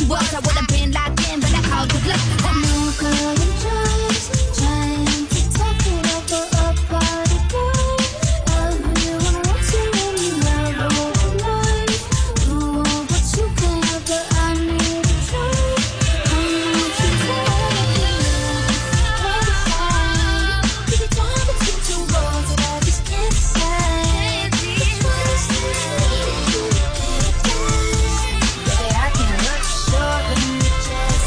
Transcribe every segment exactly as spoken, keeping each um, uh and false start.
she was, I would have been locked in, but I called the bluff. That new girl in drugs, trying to talk it over a party boy. Love who you wanna run to when you love overnight. You want what you can have, but I need a try. I want you to keep it down between two walls that I just can't decide. Which one is this? Say I can't look short when you just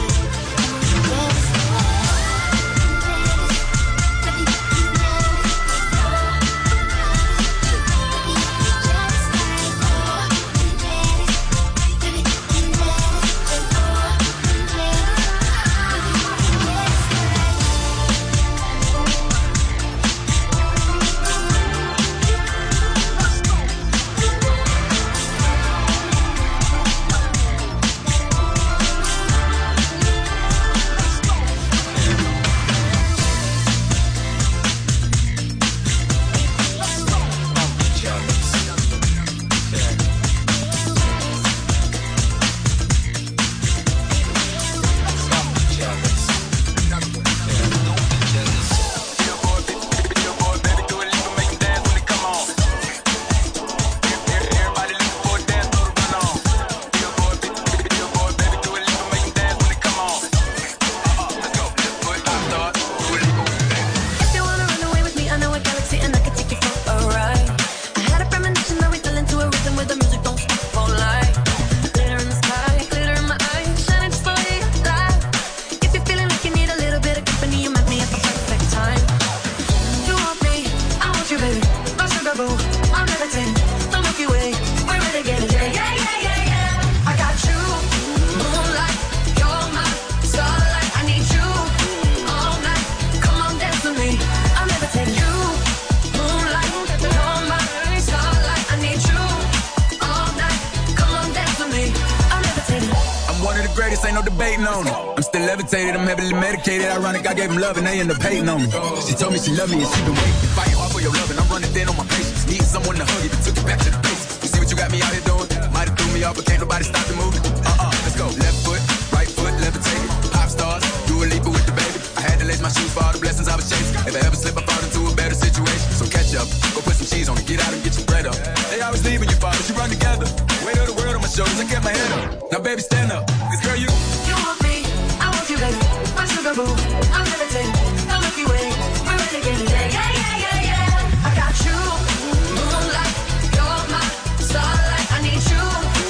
I'm heavily medicated, ironic, I gave him love and they end up hating on me. She told me she loved me and she been waiting, fighting hard for your love and I'm running thin on my patience. Need someone to hug it, took it back to the basics. You see what you got me out here doing? Might have threw me off, but can't nobody stop the movement. Uh-uh, let's go. Left foot, right foot, levitating. Pop stars, do a leap with the baby. I had to lace my shoes for all the blessings I was chasing. If I ever slip, I fall into a better situation. So catch up, go put some cheese on it, get out and get your bread up. They always leaving you, father, you run together. Weight of the world on my shoulders, I kept my head up. Now baby, stand up, cause girl, you You want me, I want you, baby. My sugar boo, I'm levitating. The Milky Way, we're renegading. Yeah, yeah, yeah, yeah, yeah. I got you, moonlight, you're my starlight. I need you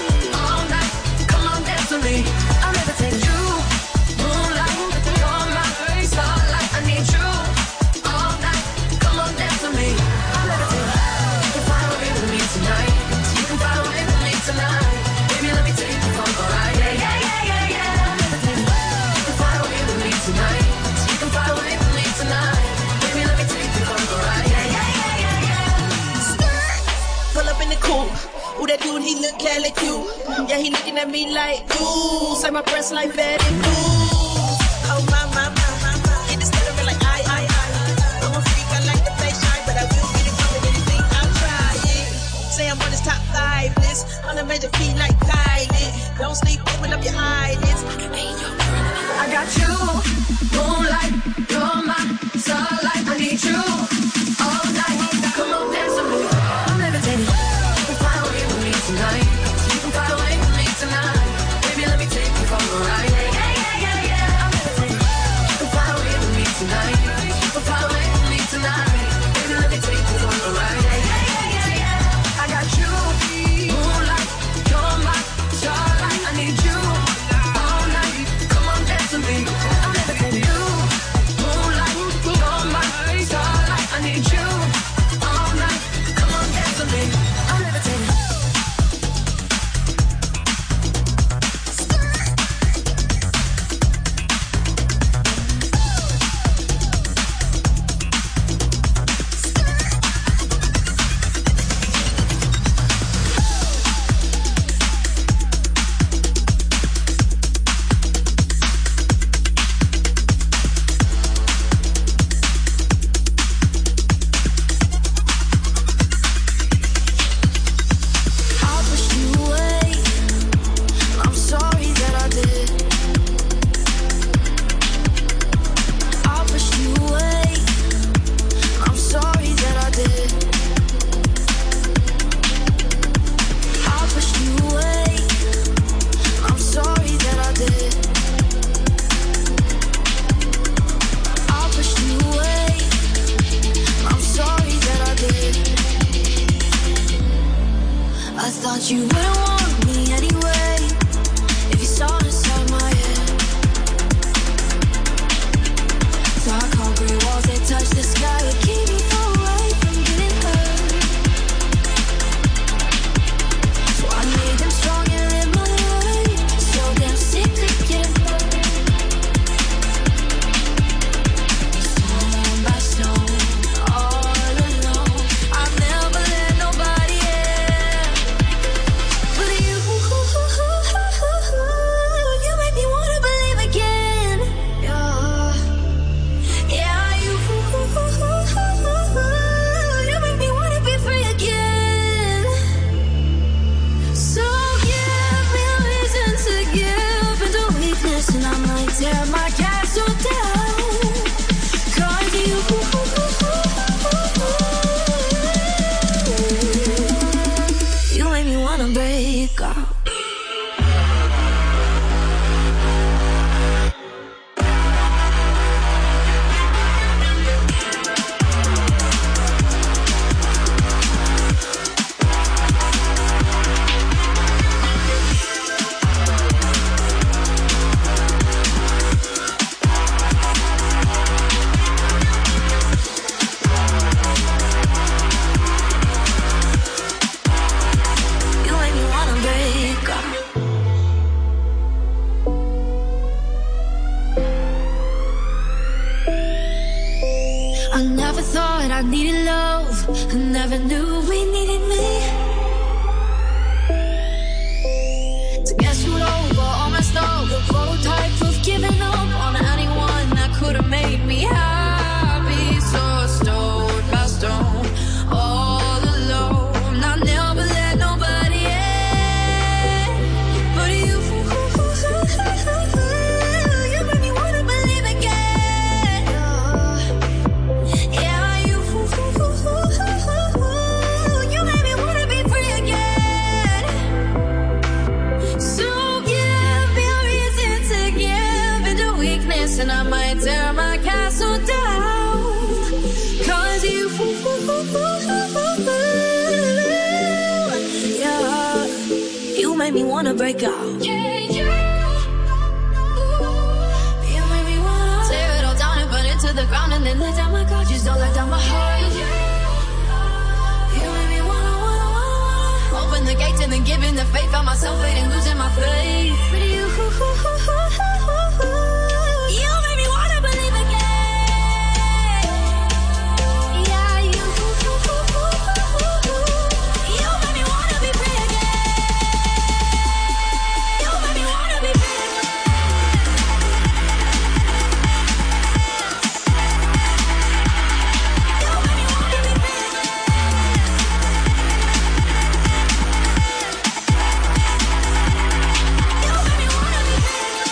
all night. Come on, dance with me. I'm levitating. You, moonlight, you're my starlight. I need you all night. Come on, dance with me. I'm levitating. You can fly away with me tonight. You can fly away with me tonight. Baby, let me take you for a ride. Yeah, yeah, yeah, yeah, yeah. I'm levitating. You can fly away with me tonight. You can fly away with me tonight. Baby, let me take you for a ride. Yeah, yeah, yeah, yeah, yeah. Skirt. Pull up in the coupe. Ooh, that dude, he look hella cute. Yeah, he looking at me like, ooh, say my breasts like Betty Boo. Oh, my, my, my, my, my. Get this stuttering like I, I, I. I'm a freak, I like to play shy, but I will get it wrong with anything. I'll try it. Say I'm on this top five list. On a major feet like Kylie. Don't sleep, open up your eyelids. I got you, moonlight, you're my starlight. I need you all night. Come on, dance with me. I'm levitating. You can fly away with me tonight. You can fly away with me tonight. Baby, let me take you for a ride. Yeah, yeah, yeah, yeah. I never thought I needed love. I never knew we needed me. To get screwed over, all messed up, the prototype of giving up on anyone that could have made me happy. So stone by stone, all alone. I never let nobody in, but you, you made me wanna believe again. Yeah, you, you made me wanna be free again. So give me a reason to give into weakness, and I might tear my castle down. Cause you, yeah, you made me wanna break out. Yeah, you, you made me wanna tear it all down and burn it to the ground, and then let down my guard. Just don't let down my heart. You made me wanna, wanna, wanna open the gates and then giving the faith. Found myself fading, losing my faith. But you, you made me wanna believe again. Yeah, you, you made me wanna be free again. You made me wanna be free again. You made me wanna be free again. You made me wanna be free again.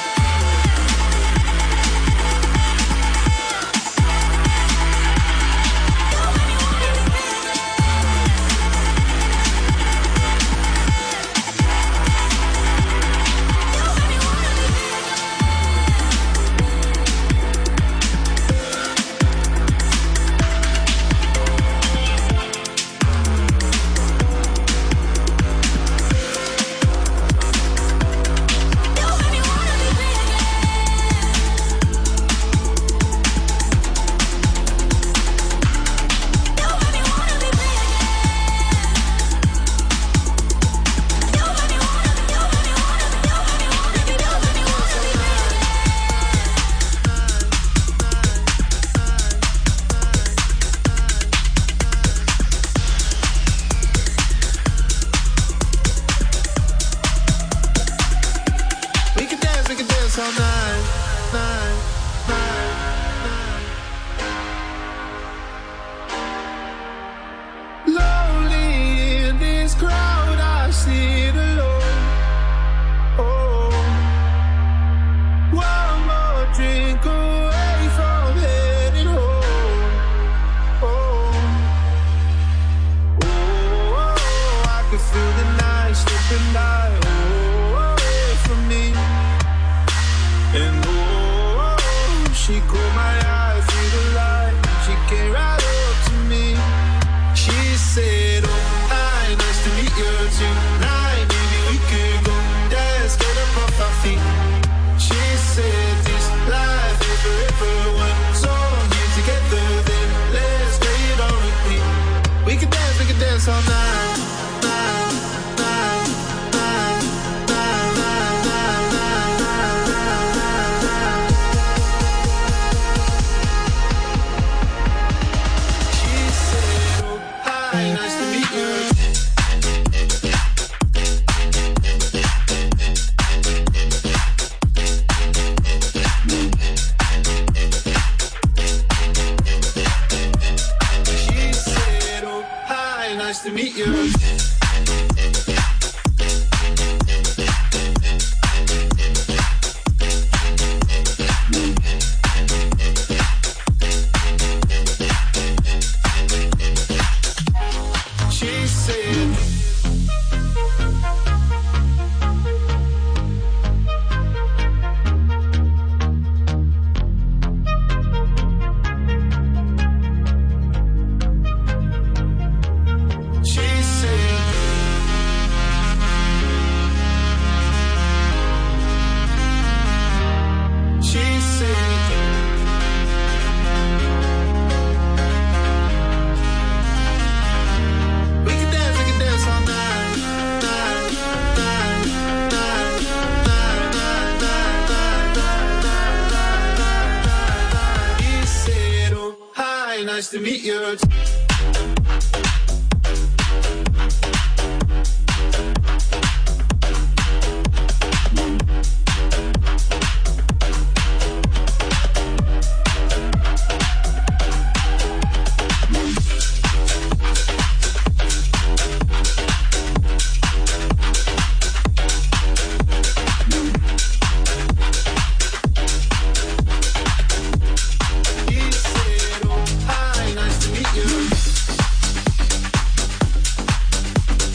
We can dance, we can dance all night, night, night, night. Lonely in this crowd, I sit alone. Oh, one more drink away from heading home. Oh, oh, I can feel the night slipping by. Oh, away from me. And oh, she caught my eye through the light. She came right up to me. She said, oh, hi, nice to meet you tonight. Maybe we could go dance, get up off our feet. She said, this life is forever one song here together. Then let's play it on repeat. We can dance, we can dance all night, night, night, night, night, night, night, night, night, night. She said, oh, hi, nice to meet you. She said, oh, hi, nice to meet you. She said, she said, nice to meet you. Hi, nice to meet you.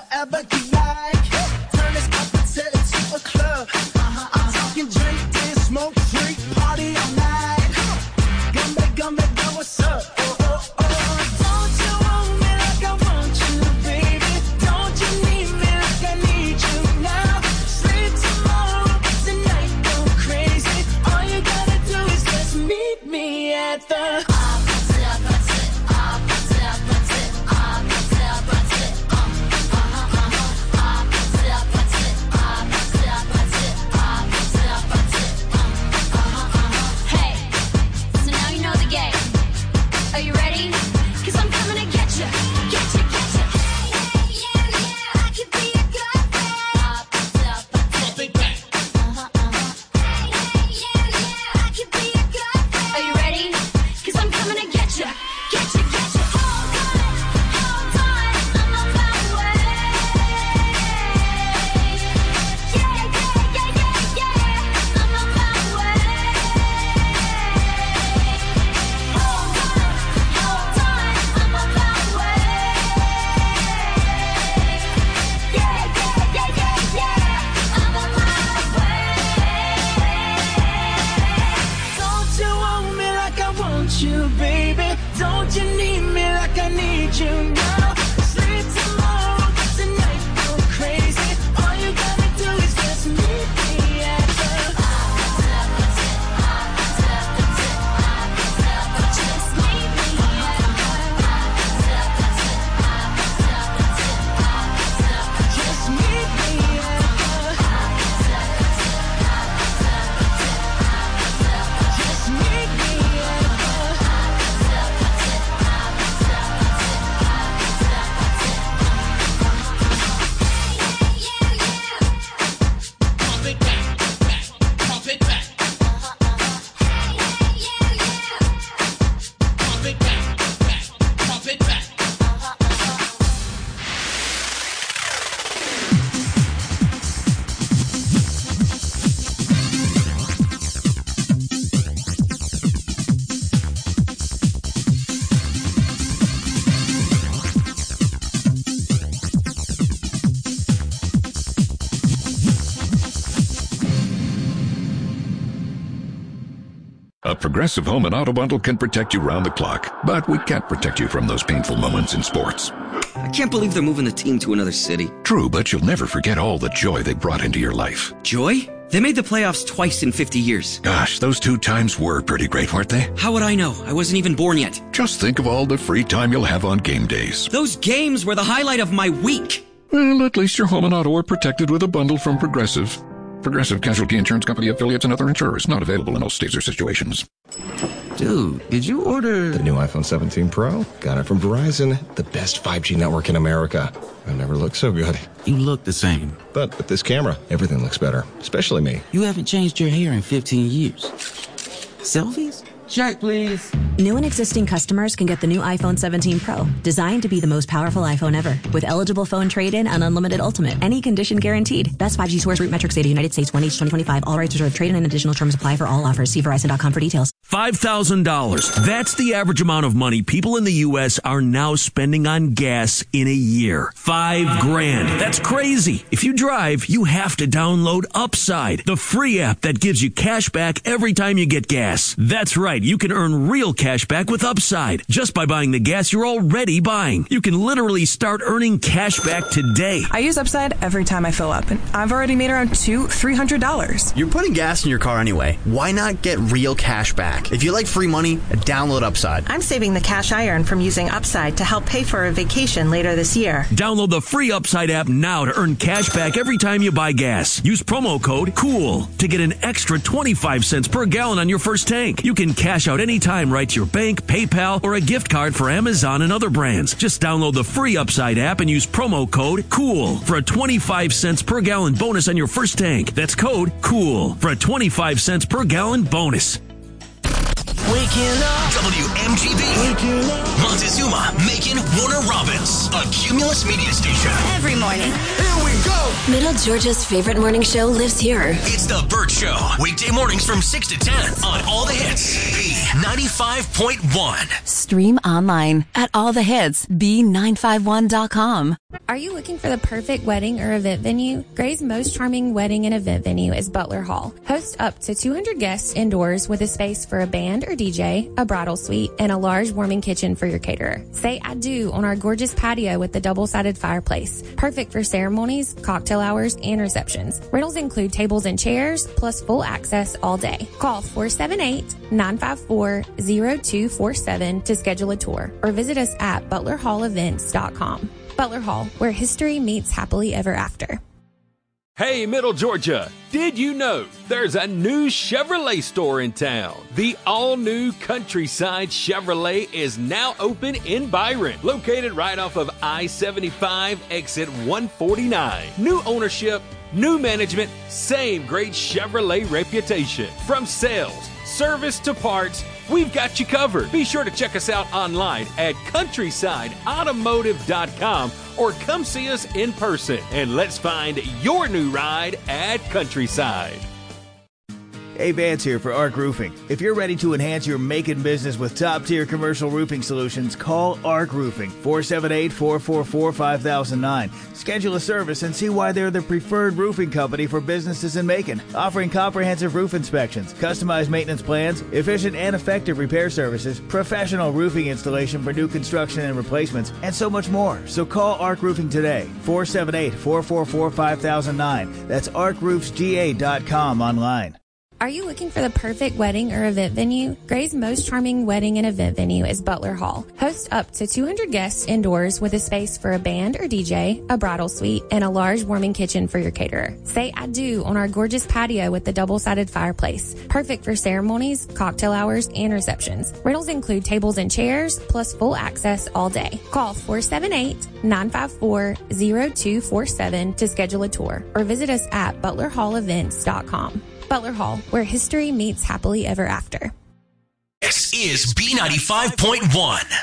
forever you like. Turn this up until it's a club. Uh-huh, I'm talking drink, dance, smoke, drink, party all night. Come back, come back, girl, what's up? Oh, oh, oh. Don't you want me like I want you, baby? Don't you need me like I need you now? Sleep tomorrow, tonight go crazy. All you gotta do is just meet me at the A Progressive Home and Auto Bundle can protect you round the clock, but we can't protect you from those painful moments in sports. I can't believe they're moving the team to another city. True, but you'll never forget all the joy they brought into your life. Joy? They made the playoffs twice in fifty years. Gosh, those two times were pretty great, weren't they? How would I know? I wasn't even born yet. Just think of all the free time you'll have on game days. Those games were the highlight of my week. Well, at least your home and auto are protected with a bundle from Progressive. Progressive Casualty Insurance Company affiliates and other insurers. Not available in all states or situations. Dude, did you order the new iPhone seventeen Pro? Got it from Verizon, the best five G network in America. I've never looked so good. You look the same. But with this camera, everything looks better, especially me. You haven't changed your hair in fifteen years. Selfies? Check, please. New and existing customers can get the new iPhone seventeen Pro, designed to be the most powerful iPhone ever. With eligible phone trade-in and unlimited ultimate. Any condition guaranteed. Best five G source root metrics data, United States, one H twenty twenty-five. All rights reserved. Trade-in and additional terms apply for all offers. See Verizon dot com for details. five thousand dollars. That's the average amount of money people in the U S are now spending on gas in a year. Five grand. That's crazy. If you drive, you have to download Upside, the free app that gives you cash back every time you get gas. That's right. You can earn real cash back with Upside just by buying the gas you're already buying. You can literally start earning cash back today. I use Upside every time I fill up, and I've already made around two, three hundred dollars. You're putting gas in your car anyway. Why not get real cash back? If you like free money, download Upside. I'm saving the cash I earn from using Upside to help pay for a vacation later this year. Download the free Upside app now to earn cash back every time you buy gas. Use promo code COOL to get an extra twenty-five cents per gallon on your first tank. You can cash out anytime right to your bank, PayPal, or a gift card for Amazon and other brands. Just download the free Upside app and use promo code COOL for a twenty-five cents per gallon bonus on your first tank. That's code COOL for a twenty-five cents per gallon bonus. Waking up. W M G B. Waking up. Montezuma, Macon, Warner Robins. A Cumulus media station. Every morning. Here we go. Middle Georgia's favorite morning show lives here. It's The Burt Show. Weekday mornings from six to ten on All the Hits. B ninety-five point one. Stream online at all the hits b nine five one dot com. Are you looking for the perfect wedding or event venue? Gray's most charming wedding and event venue is Butler Hall. Host up to two hundred guests indoors with a space for a band or D J, a bridal suite, and a large warming kitchen for your caterer. Say I do on our gorgeous patio with the double-sided fireplace. Perfect for ceremonies, cocktail hours, and receptions. Rentals include tables and chairs, plus full access all day. Call four seven eight, nine five four, zero two four seven to schedule a tour or visit us at butler hall events dot com. Butler Hall, where history meets happily ever after. Hey, Middle Georgia, did you know there's a new Chevrolet store in town? The all-new Countryside Chevrolet is now open in Byron, located right off of I seventy-five, exit one forty-nine. New ownership, new management, same great Chevrolet reputation. From sales, service to parts, we've got you covered. Be sure to check us out online at countryside automotive dot com or come see us in person, and let's find your new ride at Countryside. Hey, Vance here for Arc Roofing. If you're ready to enhance your Macon business with top-tier commercial roofing solutions, call Arc Roofing, four seven eight, four four four, five thousand nine. Schedule a service and see why they're the preferred roofing company for businesses in Macon, offering comprehensive roof inspections, customized maintenance plans, efficient and effective repair services, professional roofing installation for new construction and replacements, and so much more. So call Arc Roofing today, four seven eight, four four four, five thousand nine. That's arc roofs g a dot com online. Are you looking for the perfect wedding or event venue? Gray's most charming wedding and event venue is Butler Hall. Host up to two hundred guests indoors with a space for a band or D J, a bridal suite, and a large warming kitchen for your caterer. Say I do on our gorgeous patio with the double-sided fireplace. Perfect for ceremonies, cocktail hours, and receptions. Rentals include tables and chairs, plus full access all day. Call four seven eight, nine five four, zero two four seven to schedule a tour or visit us at butler hall events dot com. Butler Hall, where history meets happily ever after. This is B ninety-five point one.